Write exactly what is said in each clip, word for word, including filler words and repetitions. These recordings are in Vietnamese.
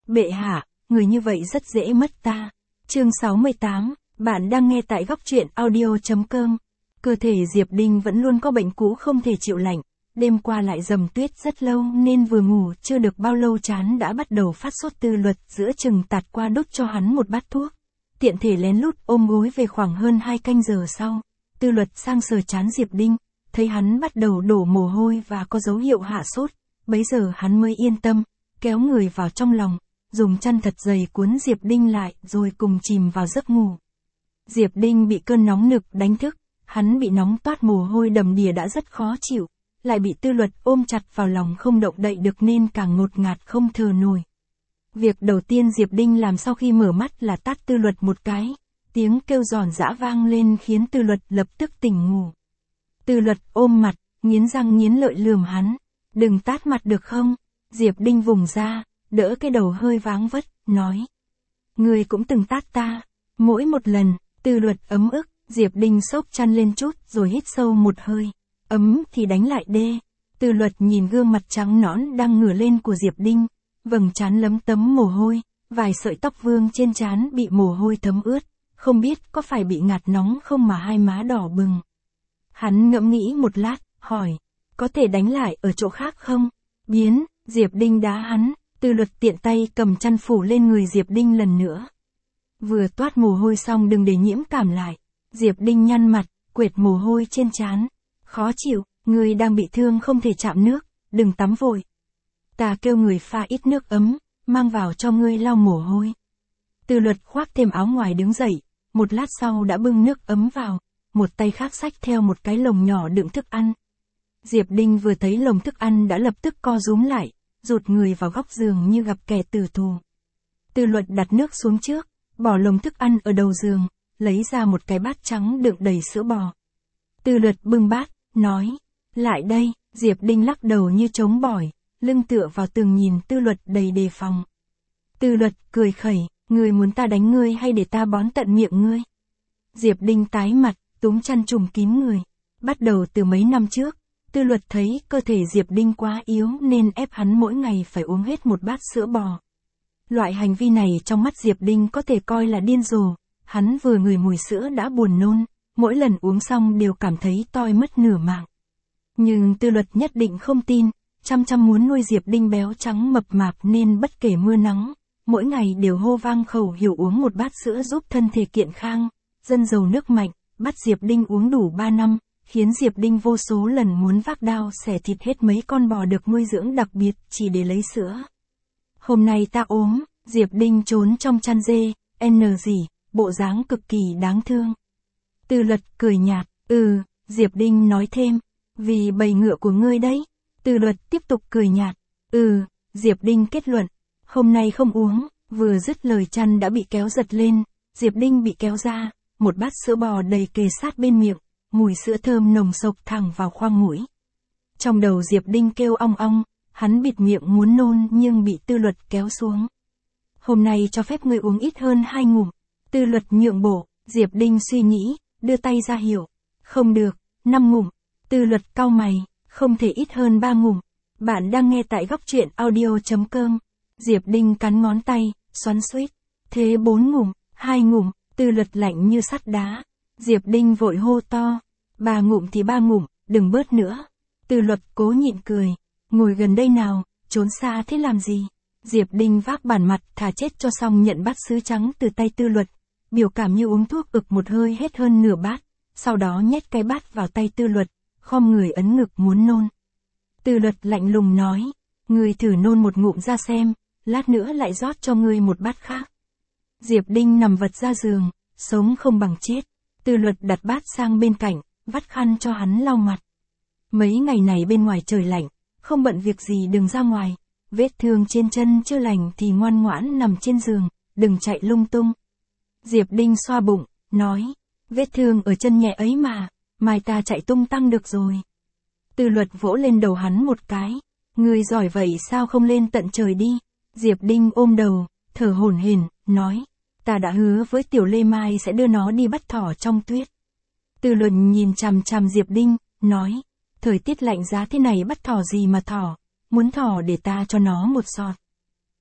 Bệ hạ, người như vậy rất dễ mất ta. Chương sáu mươi tám, bạn đang nghe tại góc truyện audio.com. Cơ thể Diệp Đinh vẫn luôn có bệnh cũ không thể chịu lạnh. Đêm qua lại dầm tuyết rất lâu nên vừa ngủ chưa được bao lâu chán đã bắt đầu phát sốt. Tư Luật giữa chừng tạt qua đút cho hắn một bát thuốc. Tiện thể lén lút ôm gối về khoảng hơn hai canh giờ sau. Tư Luật sang sờ chán Diệp Đinh, thấy hắn bắt đầu đổ mồ hôi và có dấu hiệu hạ sốt. Bấy giờ hắn mới yên tâm, kéo người vào trong lòng, dùng chăn thật dày cuốn Diệp Đinh lại rồi cùng chìm vào giấc ngủ. Diệp Đinh bị cơn nóng nực đánh thức, hắn bị nóng toát mồ hôi đầm đìa đã rất khó chịu, lại bị Tư Luật ôm chặt vào lòng không động đậy được nên càng ngột ngạt không thở nổi. Việc đầu tiên Diệp Đinh làm sau khi mở mắt là tát Tư Luật một cái, tiếng kêu giòn giã vang lên khiến Tư Luật lập tức tỉnh ngủ. Tư Luật ôm mặt, nghiến răng nghiến lợi lườm hắn, đừng tát mặt được không? Diệp Đinh vùng ra, đỡ cái đầu hơi váng vất, nói. Ngươi cũng từng tát ta, mỗi một lần. Tư Luật ấm ức, Diệp Đinh xốc chăn lên chút rồi hít sâu một hơi. Ấm thì đánh lại đê. Tư Luật nhìn gương mặt trắng nõn đang ngửa lên của Diệp Đinh, vầng trán lấm tấm mồ hôi, vài sợi tóc vương trên trán bị mồ hôi thấm ướt, không biết có phải bị ngạt nóng không mà hai má đỏ bừng. Hắn ngẫm nghĩ một lát, hỏi, có thể đánh lại ở chỗ khác không? Biến, Diệp Đinh đá hắn, Tư Luật tiện tay cầm chăn phủ lên người Diệp Đinh lần nữa. Vừa toát mồ hôi xong đừng để nhiễm cảm lại. Diệp Đinh nhăn mặt, quệt mồ hôi trên trán. Khó chịu, người đang bị thương không thể chạm nước, đừng tắm vội. Ta kêu người pha ít nước ấm, mang vào cho ngươi lau mồ hôi. Tư Luật khoác thêm áo ngoài đứng dậy, một lát sau đã bưng nước ấm vào, một tay khác xách theo một cái lồng nhỏ đựng thức ăn. Diệp Đinh vừa thấy lồng thức ăn đã lập tức co rúm lại, rụt người vào góc giường như gặp kẻ tử thù. Tư Luật đặt nước xuống trước, bỏ lồng thức ăn ở đầu giường, lấy ra một cái bát trắng đựng đầy sữa bò. Tư Luật bưng bát, nói, lại đây. Diệp Đinh lắc đầu như trống bỏi, lưng tựa vào tường nhìn Tư Luật đầy đề phòng. Tư Luật cười khẩy, ngươi muốn ta đánh ngươi hay để ta bón tận miệng ngươi? Diệp Đinh tái mặt, túm chăn trùm kín người. Bắt đầu từ mấy năm trước, Tư Luật thấy cơ thể Diệp Đinh quá yếu nên ép hắn mỗi ngày phải uống hết một bát sữa bò. Loại hành vi này trong mắt Diệp Đinh có thể coi là điên rồ, hắn vừa ngửi mùi sữa đã buồn nôn, mỗi lần uống xong đều cảm thấy toi mất nửa mạng. Nhưng Tư Luật nhất định không tin, chăm chăm muốn nuôi Diệp Đinh béo trắng mập mạp nên bất kể mưa nắng, mỗi ngày đều hô vang khẩu hiệu uống một bát sữa giúp thân thể kiện khang, dân giàu nước mạnh, bắt Diệp Đinh uống đủ ba năm, khiến Diệp Đinh vô số lần muốn vác đao xẻ thịt hết mấy con bò được nuôi dưỡng đặc biệt chỉ để lấy sữa. Hôm nay ta ốm, Diệp Đinh trốn trong chăn dê, n gì, bộ dáng cực kỳ đáng thương. Tư Luật cười nhạt, ừ, Diệp Đinh nói thêm, vì bầy ngựa của ngươi đấy. Tư Luật tiếp tục cười nhạt, ừ, Diệp Đinh kết luận, hôm nay không uống, vừa dứt lời chăn đã bị kéo giật lên, Diệp Đinh bị kéo ra, một bát sữa bò đầy kề sát bên miệng, mùi sữa thơm nồng sộc thẳng vào khoang mũi. Trong đầu Diệp Đinh kêu ong ong, hắn bịt miệng muốn nôn nhưng bị Tư Luật kéo xuống. Hôm nay cho phép ngươi uống ít hơn hai ngụm. Tư Luật nhượng bộ, Diệp Đinh suy nghĩ, đưa tay ra hiệu. Không được, năm ngụm. Tư Luật cau mày, không thể ít hơn ba ngụm. Bạn đang nghe tại góc truyện audio.com. Diệp Đinh cắn ngón tay, xoắn xuýt. Thế bốn ngụm, hai ngụm. Tư Luật lạnh như sắt đá. Diệp Đinh vội hô to. Ba ngụm thì ba ngụm, đừng bớt nữa. Tư Luật cố nhịn cười. Ngồi gần đây nào, trốn xa thế làm gì? Diệp Đinh vác bản mặt thà chết cho xong nhận bát sứ trắng từ tay Tư Luật, biểu cảm như uống thuốc ực một hơi hết hơn nửa bát, sau đó nhét cái bát vào tay Tư Luật, khom người ấn ngực muốn nôn. Tư Luật lạnh lùng nói, ngươi thử nôn một ngụm ra xem, lát nữa lại rót cho ngươi một bát khác. Diệp Đinh nằm vật ra giường, sống không bằng chết. Tư Luật đặt bát sang bên cạnh, vắt khăn cho hắn lau mặt. Mấy ngày này bên ngoài trời lạnh, không bận việc gì đừng ra ngoài. Vết thương trên chân chưa lành thì ngoan ngoãn nằm trên giường, đừng chạy lung tung. Diệp Đinh xoa bụng, nói, vết thương ở chân nhẹ ấy mà, mai ta chạy tung tăng được rồi. Tư Luật vỗ lên đầu hắn một cái, ngươi giỏi vậy sao không lên tận trời đi. Diệp Đinh ôm đầu, thở hổn hển, nói, ta đã hứa với Tiểu Lê Mai sẽ đưa nó đi bắt thỏ trong tuyết. Tư Luật nhìn chằm chằm Diệp Đinh, nói, thời tiết lạnh giá thế này bắt thỏ gì mà thỏ. Muốn thỏ để ta cho nó một sọt.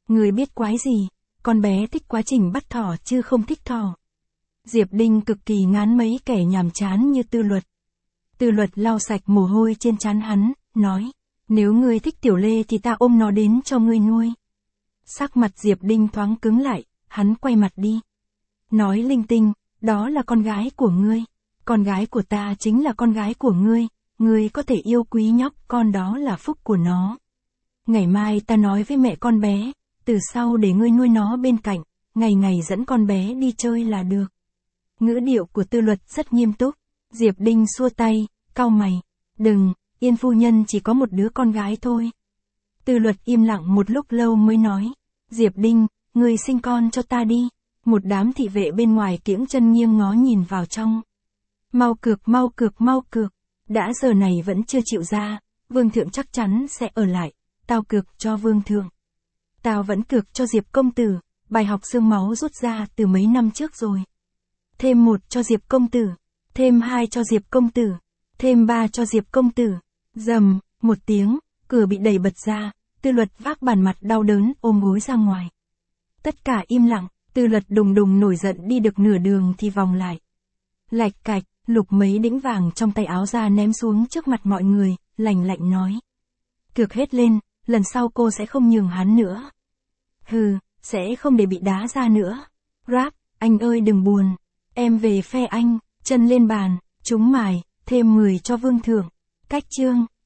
Người biết quái gì, con bé thích quá trình bắt thỏ chứ không thích thỏ. Diệp Đinh cực kỳ ngán mấy kẻ nhàm chán như Tư Luật. Tư Luật lau sạch mồ hôi trên trán hắn, nói, nếu ngươi thích Tiểu Lê thì ta ôm nó đến cho ngươi nuôi. Sắc mặt Diệp Đinh thoáng cứng lại, hắn quay mặt đi. Nói linh tinh, đó là con gái của ngươi. Con gái của ta chính là con gái của ngươi, ngươi có thể yêu quý nhóc con đó là phúc của nó. Ngày mai ta nói với mẹ con bé, từ sau để ngươi nuôi nó bên cạnh, ngày ngày dẫn con bé đi chơi là được. Ngữ điệu của Tư Luật rất nghiêm túc. Diệp Đinh xua tay, cau mày. Đừng, Yên phu nhân chỉ có một đứa con gái thôi. Tư Luật im lặng một lúc lâu mới nói. Diệp Đinh, ngươi sinh con cho ta đi. Một đám thị vệ bên ngoài kiễng chân nghiêng ngó nhìn vào trong. Mau cược mau cược mau cược. Đã giờ này vẫn chưa chịu ra, Vương Thượng chắc chắn sẽ ở lại. Tao cược cho Vương Thượng. Tao vẫn cược cho Diệp công tử, bài học xương máu rút ra từ mấy năm trước rồi. Thêm một cho Diệp công tử, thêm hai cho Diệp công tử, thêm ba cho Diệp công tử. Rầm, một tiếng, cửa bị đẩy bật ra, Tư Luật vác bàn mặt đau đớn ôm gối ra ngoài. Tất cả im lặng, Tư Luật đùng đùng nổi giận đi được nửa đường thì vòng lại. Lạch cạch, lục mấy đĩnh vàng trong tay áo ra ném xuống trước mặt mọi người, lạnh lạnh nói. Cược hết lên, lần sau cô sẽ không nhường hắn nữa. Hừ, sẽ không để bị đá ra nữa. Rap, anh ơi đừng buồn. Em về phe anh, chân lên bàn, trúng mài, thêm mười cho Vương Thượng. Cách chương.